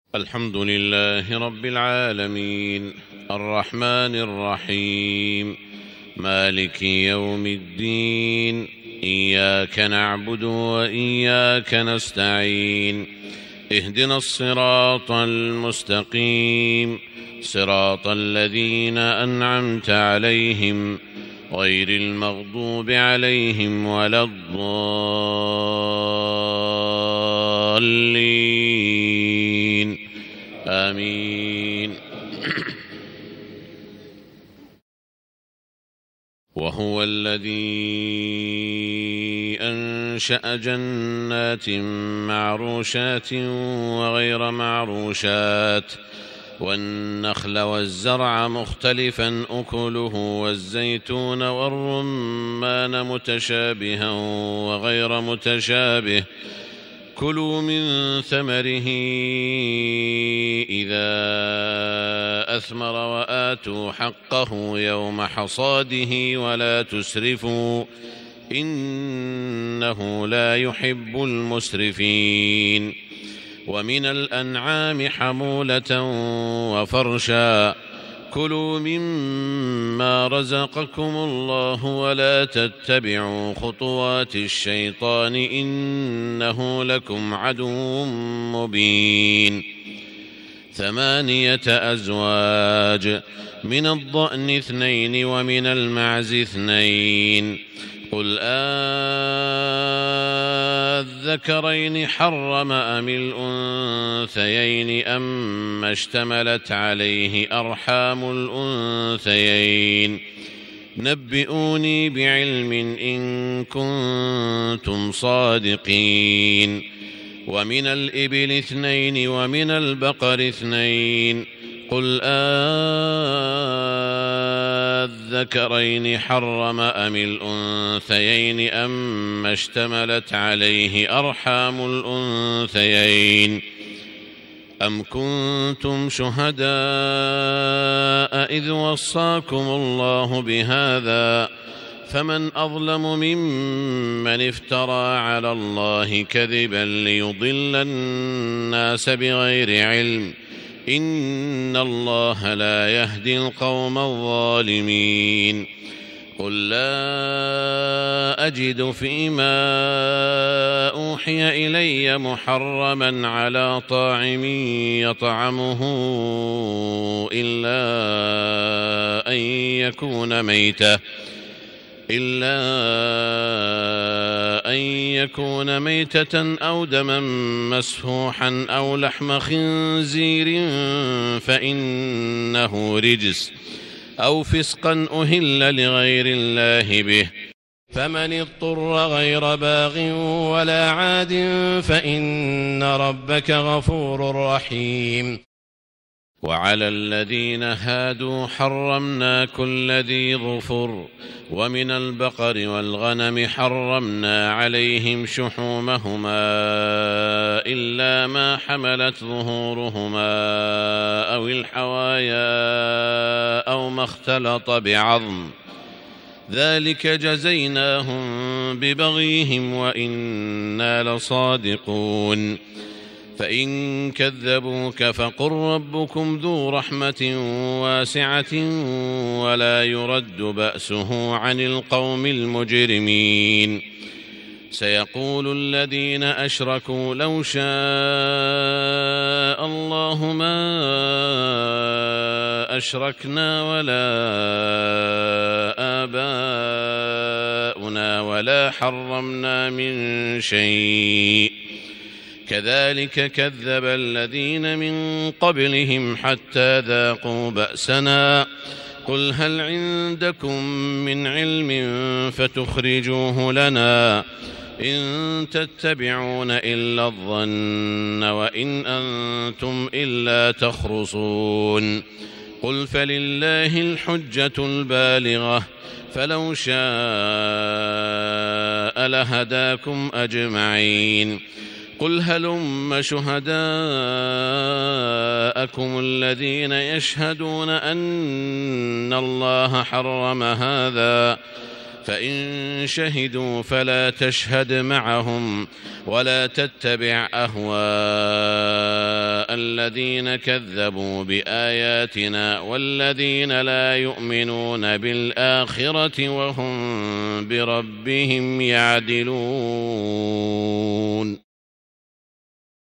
الحمد لله رب العالمين الرحمن الرحيم مالك يوم الدين إياك نعبد وإياك نستعين اهدنا الصراط المستقيم صراط الذين أنعمت عليهم غير المغضوب عليهم ولا الضالين آمين. وهو الذي أنشأ جنات معروشات وغير معروشات والنخل والزرع مختلفا أكله والزيتون والرمان متشابها وغير متشابه كلوا من ثمره إذا أثمر وآتوا حقه يوم حصاده ولا تسرفوا إنه لا يحب المسرفين. ومن الأنعام حمولة وفرشا كلوا مما رزقكم الله ولا تتبعوا خطوات الشيطان إنه لكم عدو مبين. 8 أزواج من الضأن 2 ومن المعز 2 قل الذكرين حرم أم الأنثيين أما اشتملت عليه أرحام الأنثيين نبئوني بعلم إن كنتم صادقين. ومن الإبل 2 ومن البقر 2 قل الذكرين حرم أم الأنثيين أما اشتملت عليه أرحام الأنثيين أم كنتم شهداء إذ وصاكم الله بهذا فمن أظلم ممن افترى على الله كذبا ليضل الناس بغير علم إن الله لا يهدي القوم الظالمين. قل لا أجد فيما أوحي إلي محرما على طاعم يطعمه إلا أن يكون ميتة أو دما مسفوحا أو لحم خنزير فإنه رجس أو فسقا أهل لغير الله به فمن اضطر غير باغ ولا عاد فإن ربك غفور رحيم. وعلى الذين هادوا حرمنا كل ذي ظفر ومن البقر والغنم حرمنا عليهم شحومهما إلا ما حملت ظهورهما أو الحوايا أو ما اختلط بعظم ذلك جزيناهم ببغيهم وإنا لصادقون. فإن كذبوك فقل ربكم ذو رحمة واسعة ولا يرد بأسه عن القوم المجرمين. سيقول الذين أشركوا لو شاء الله ما أشركنا ولا آباؤنا ولا حرمنا من شيء كذلك كذب الذين من قبلهم حتى ذاقوا بأسنا قل هل عندكم من علم فتخرجوه لنا إن تتبعون إلا الظن وإن أنتم إلا تخرصون. قل فلله الحجة البالغة فلو شاء لهداكم أجمعين. قل هلم شهداءكم الذين يشهدون أن الله حرم هذا فإن شهدوا فلا تشهد معهم ولا تتبع أهواء الذين كذبوا بآياتنا والذين لا يؤمنون بالآخرة وهم بربهم يعدلون.